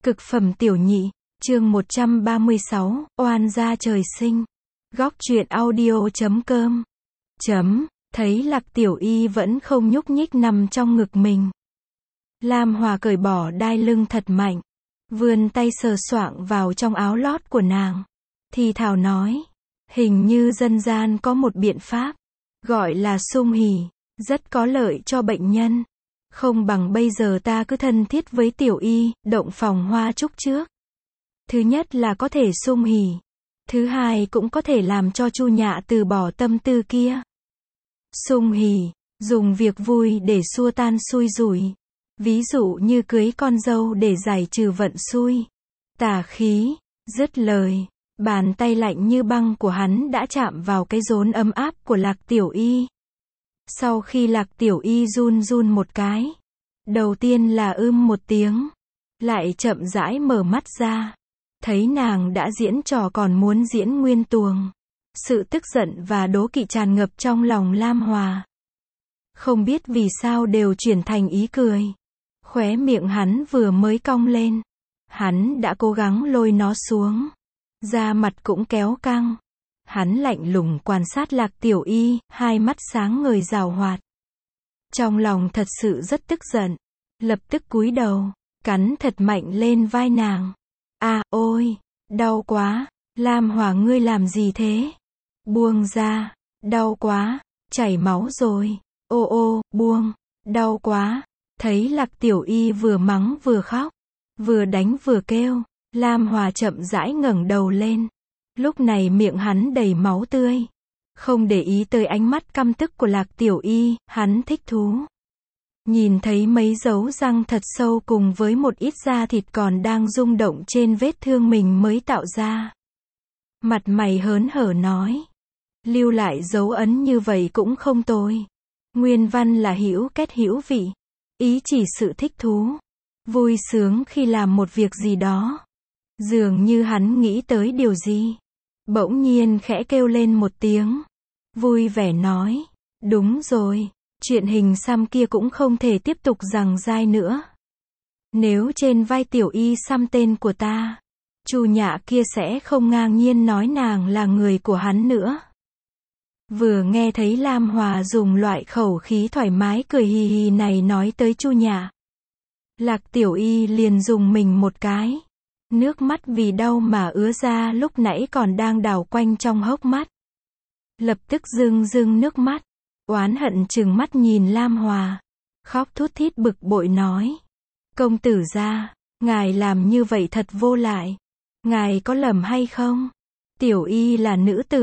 Cực phẩm tiểu nhị, chương 136, oan gia trời sinh. Góc truyện audio.com. Thấy Lạc Tiểu Y vẫn không nhúc nhích nằm trong ngực mình. Lam Hòa cởi bỏ đai lưng thật mạnh, vươn tay sờ soạng vào trong áo lót của nàng. Thì thào nói, hình như dân gian có một biện pháp, gọi là sung hỉ, rất có lợi cho bệnh nhân. Không bằng bây giờ ta cứ thân thiết với Tiểu Y, động phòng hoa chúc trước. Thứ nhất là có thể sung hỉ. Thứ hai cũng có thể làm cho Chu Nhạ từ bỏ tâm tư kia. Sung hỉ, dùng việc vui để xua tan xui rủi. Ví dụ như cưới con dâu để giải trừ vận xui. Tà khí, dứt lời. Bàn tay lạnh như băng của hắn đã chạm vào cái rốn ấm áp của Lạc Tiểu Y. Sau khi Lạc Tiểu Y run run một cái, đầu tiên là một tiếng, lại chậm rãi mở mắt ra, thấy nàng đã diễn trò còn muốn diễn nguyên tuồng. Sự tức giận và đố kỵ tràn ngập trong lòng Lam Hòa. Không biết vì sao đều chuyển thành ý cười. Khóe miệng hắn vừa mới cong lên, hắn đã cố gắng lôi nó xuống, da mặt cũng kéo căng. Hắn lạnh lùng quan sát Lạc Tiểu Y, hai mắt sáng ngời giảo hoạt. Trong lòng thật sự rất tức giận, lập tức cúi đầu, cắn thật mạnh lên vai nàng. Ôi, đau quá, Lam Hòa ngươi làm gì thế? Buông ra, đau quá, chảy máu rồi. Buông, đau quá. Thấy Lạc Tiểu Y vừa mắng vừa khóc, vừa đánh vừa kêu, Lam Hòa chậm rãi ngẩng đầu lên. Lúc này miệng hắn đầy máu tươi. Không để ý tới ánh mắt căm tức của Lạc Tiểu Y, hắn thích thú. Nhìn thấy mấy dấu răng thật sâu cùng với một ít da thịt còn đang rung động trên vết thương mình mới tạo ra. Mặt mày hớn hở nói. Lưu lại dấu ấn như vậy cũng không tồi. Nguyên văn là hữu kết hữu vị. Ý chỉ sự thích thú, vui sướng khi làm một việc gì đó. Dường như hắn nghĩ tới điều gì. Bỗng nhiên khẽ kêu lên một tiếng. Vui vẻ nói. Đúng rồi, chuyện hình xăm kia cũng không thể tiếp tục giằng dai nữa. Nếu trên vai Tiểu Y xăm tên của ta, Chu Nhạ kia sẽ không ngang nhiên nói nàng là người của hắn nữa. Vừa nghe thấy Lam Hòa dùng loại khẩu khí thoải mái cười hì hì này nói tới Chu Nhạ, Lạc Tiểu Y liền dùng mình một cái. Nước mắt vì đau mà ứa ra lúc nãy còn đang đảo quanh trong hốc mắt. Lập tức rưng rưng nước mắt, oán hận trừng mắt nhìn Lam Hòa, khóc thút thít bực bội nói. Công tử gia, ngài làm như vậy thật vô lại. Ngài có lầm hay không? Tiểu Y là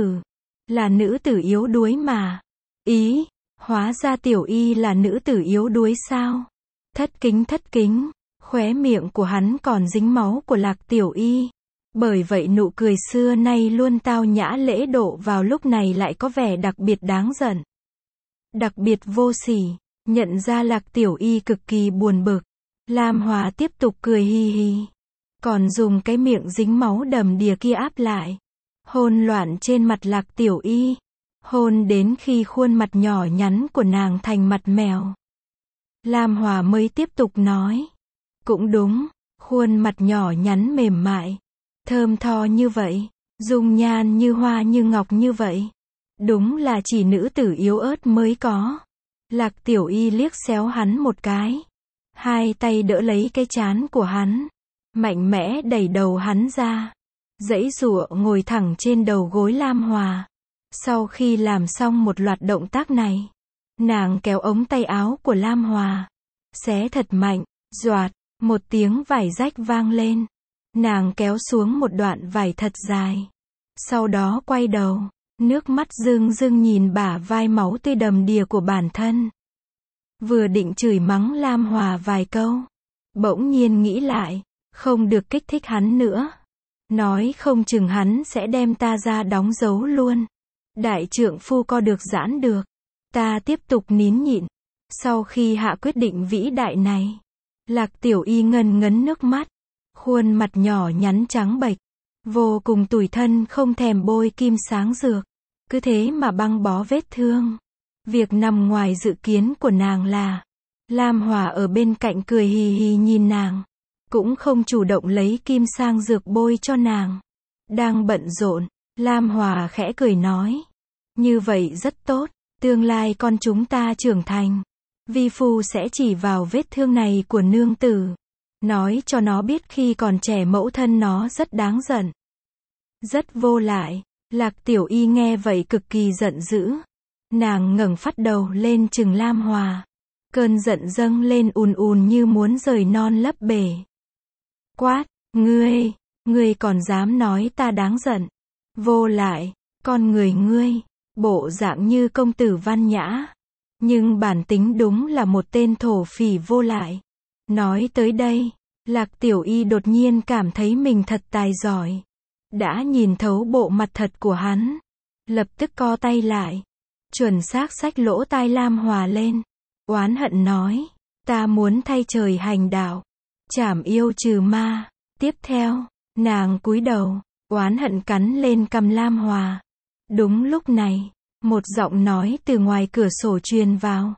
nữ tử yếu đuối mà. Ý, hóa ra Tiểu Y là nữ tử yếu đuối sao? Thất kính. Khóe miệng của hắn còn dính máu của Lạc Tiểu Y. Bởi vậy nụ cười xưa nay luôn tao nhã lễ độ vào lúc này lại có vẻ đặc biệt đáng giận. Đặc biệt vô sỉ. Nhận ra Lạc Tiểu Y cực kỳ buồn bực, Lam Hòa tiếp tục cười hì hì. Còn dùng cái miệng dính máu đầm đìa kia áp lại. Hôn loạn trên mặt Lạc Tiểu Y. Hôn đến khi khuôn mặt nhỏ nhắn của nàng thành mặt mèo. Lam Hòa mới tiếp tục nói. Cũng đúng, khuôn mặt nhỏ nhắn mềm mại, thơm tho như vậy, dung nhan như hoa như ngọc như vậy. Đúng là chỉ nữ tử yếu ớt mới có. Lạc Tiểu Y liếc xéo hắn một cái. Hai tay đỡ lấy cái trán của hắn. Mạnh mẽ đẩy đầu hắn ra. Giãy giụa ngồi thẳng trên đầu gối Lam Hòa. Sau khi làm xong một loạt động tác này, nàng kéo ống tay áo của Lam Hòa. Xé thật mạnh, doạt. Một tiếng vải rách vang lên. Nàng kéo xuống một đoạn vải thật dài. Sau đó quay đầu, nước mắt rưng rưng nhìn bả vai máu tươi đầm đìa của bản thân. Vừa định chửi mắng Lam Hòa vài câu, bỗng nhiên nghĩ lại, không được kích thích hắn nữa. Nói không chừng hắn sẽ đem ta ra đóng dấu luôn. Đại trượng phu co được giãn được. Ta tiếp tục nín nhịn. Sau khi hạ quyết định vĩ đại này, Lạc Tiểu Y ngần ngấn nước mắt, khuôn mặt nhỏ nhắn trắng bệch, vô cùng tủi thân không thèm bôi kim sáng dược, cứ thế mà băng bó vết thương. Việc nằm ngoài dự kiến của nàng là, Lam Hòa ở bên cạnh cười hì hì nhìn nàng, cũng không chủ động lấy kim sang dược bôi cho nàng. Đang bận rộn, Lam Hòa khẽ cười nói. Như vậy rất tốt, tương lai con chúng ta trưởng thành. Vi phu sẽ chỉ vào vết thương này của nương tử. Nói cho nó biết khi còn trẻ mẫu thân nó rất đáng giận. Rất vô lại. Lạc Tiểu Y nghe vậy cực kỳ giận dữ. Nàng ngẩng phát đầu lên trừng Lam Hòa. Cơn giận dâng lên ùn ùn như muốn rời non lấp bể. Quát, ngươi còn dám nói ta đáng giận. Vô lại, con người ngươi, bộ dạng như công tử văn nhã. Nhưng bản tính đúng là một tên thổ phỉ vô lại. Nói tới đây, Lạc Tiểu Y đột nhiên cảm thấy mình thật tài giỏi. Đã nhìn thấu bộ mặt thật của hắn. Lập tức co tay lại. Chuẩn xác xách lỗ tai Lam Hòa lên. Oán hận nói. Ta muốn thay trời hành đạo. Trảm yêu trừ ma. Tiếp theo, nàng cúi đầu. Oán hận cắn lên cằm Lam Hòa. Đúng lúc này, một giọng nói từ ngoài cửa sổ truyền vào.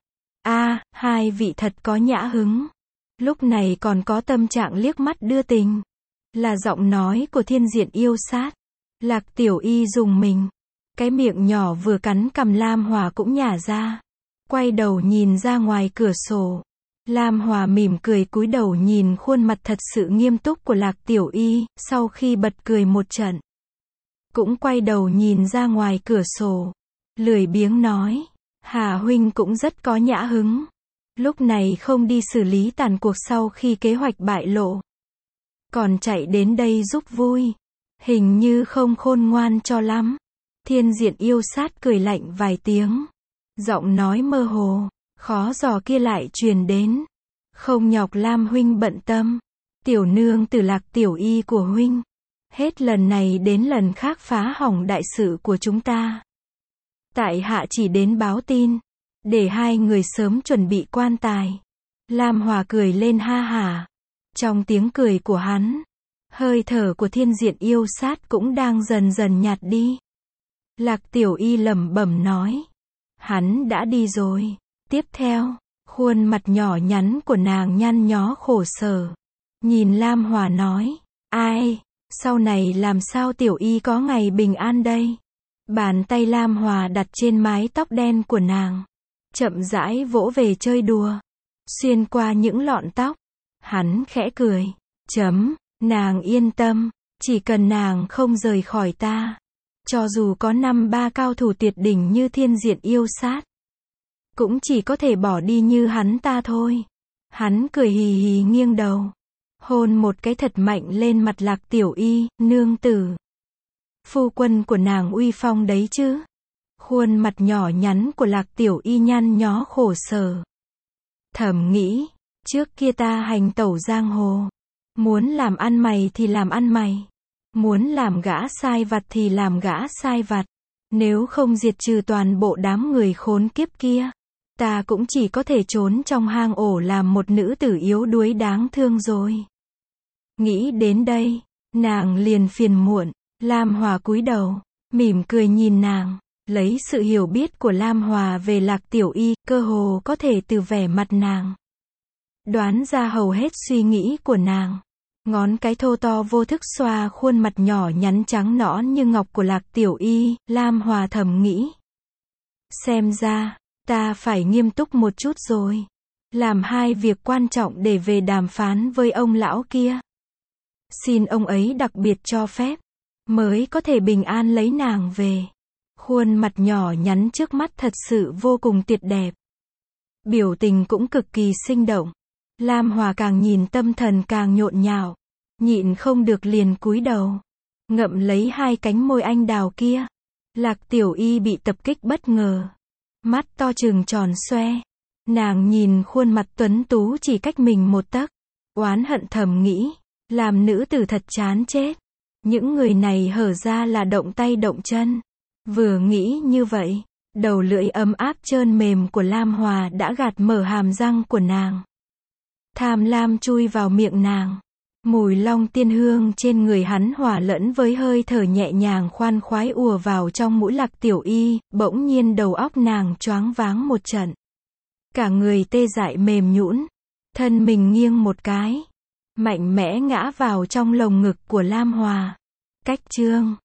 Hai vị thật có nhã hứng. Lúc này còn có tâm trạng liếc mắt đưa tình. Là giọng nói của Thiên Diện Yêu Sát. Lạc Tiểu Y dùng mình. Cái miệng nhỏ vừa cắn cằm Lam Hòa cũng nhả ra. Quay đầu nhìn ra ngoài cửa sổ. Lam Hòa mỉm cười cúi đầu nhìn khuôn mặt thật sự nghiêm túc của Lạc Tiểu Y, sau khi bật cười một trận. Cũng quay đầu nhìn ra ngoài cửa sổ. Lười biếng nói. Hà huynh cũng rất có nhã hứng. Lúc này không đi xử lý tàn cuộc sau khi kế hoạch bại lộ. Còn chạy đến đây giúp vui. Hình như không khôn ngoan cho lắm. Thiên Diện Yêu Sát cười lạnh vài tiếng. Giọng nói mơ hồ, khó dò kia lại truyền đến. Không nhọc Lam huynh bận tâm. Tiểu nương tử Lạc Tiểu Y của huynh. Hết lần này đến lần khác phá hỏng đại sự của chúng ta. Tại hạ chỉ đến báo tin. Để hai người sớm chuẩn bị quan tài. Lam Hòa cười lên ha hả. Trong tiếng cười của hắn, hơi thở của Thiên Diện Yêu Sát cũng đang dần dần nhạt đi. Lạc Tiểu Y lẩm bẩm nói. Hắn đã đi rồi. Tiếp theo, khuôn mặt nhỏ nhắn của nàng nhăn nhó khổ sở. Nhìn Lam Hòa nói. Ai, sau này làm sao Tiểu Y có ngày bình an đây? Bàn tay Lam Hòa đặt trên mái tóc đen của nàng. Chậm rãi vỗ về chơi đùa. Xuyên qua những lọn tóc. Hắn khẽ cười. Nàng yên tâm. Chỉ cần nàng không rời khỏi ta. Cho dù có 5-3 cao thủ tuyệt đỉnh như Thiên Diện Yêu Sát. Cũng chỉ có thể bỏ đi như hắn ta thôi. Hắn cười hì hì nghiêng đầu. Hôn một cái thật mạnh lên mặt Lạc Tiểu Y, nương tử. Phu quân của nàng uy phong đấy chứ. Khuôn mặt nhỏ nhắn của Lạc Tiểu Y nhăn nhó khổ sở. Thầm nghĩ, trước kia ta hành tẩu giang hồ. Muốn làm ăn mày thì làm ăn mày. Muốn làm gã sai vặt thì làm gã sai vặt. Nếu không diệt trừ toàn bộ đám người khốn kiếp kia, ta cũng chỉ có thể trốn trong hang ổ làm một nữ tử yếu đuối đáng thương rồi. Nghĩ đến đây, nàng liền phiền muộn. Lam Hòa cúi đầu, mỉm cười nhìn nàng. Lấy sự hiểu biết của Lam Hòa về Lạc Tiểu Y, cơ hồ có thể từ vẻ mặt nàng đoán ra hầu hết suy nghĩ của nàng. Ngón cái thô to vô thức xoa khuôn mặt nhỏ nhắn trắng nõn như ngọc của Lạc Tiểu Y, Lam Hòa thầm nghĩ. Xem ra, ta phải nghiêm túc một chút rồi. Làm hai việc quan trọng để về đàm phán với ông lão kia. Xin ông ấy đặc biệt cho phép, mới có thể bình an lấy nàng về. Khuôn mặt nhỏ nhắn trước mắt thật sự vô cùng tuyệt đẹp. Biểu tình cũng cực kỳ sinh động. Lam Hòa càng nhìn tâm thần càng nhộn nhạo. Nhịn không được liền cúi đầu. Ngậm lấy hai cánh môi anh đào kia. Lạc Tiểu Y bị tập kích bất ngờ. Mắt to trừng tròn xoe. Nàng nhìn khuôn mặt tuấn tú chỉ cách mình một tấc. Oán hận thầm nghĩ. Làm nữ tử thật chán chết. Những người này hở ra là động tay động chân. Vừa nghĩ như vậy, đầu lưỡi ấm áp trơn mềm của Lam Hòa đã gạt mở hàm răng của nàng. Tham lam chui vào miệng nàng. Mùi long tiên hương trên người hắn hòa lẫn với hơi thở nhẹ nhàng khoan khoái ùa vào trong mũi Lạc Tiểu Y, bỗng nhiên đầu óc nàng choáng váng một trận. Cả người tê dại mềm nhũn, thân mình nghiêng một cái. mạnh mẽ ngã vào trong lồng ngực của Lam Hòa. Cách chương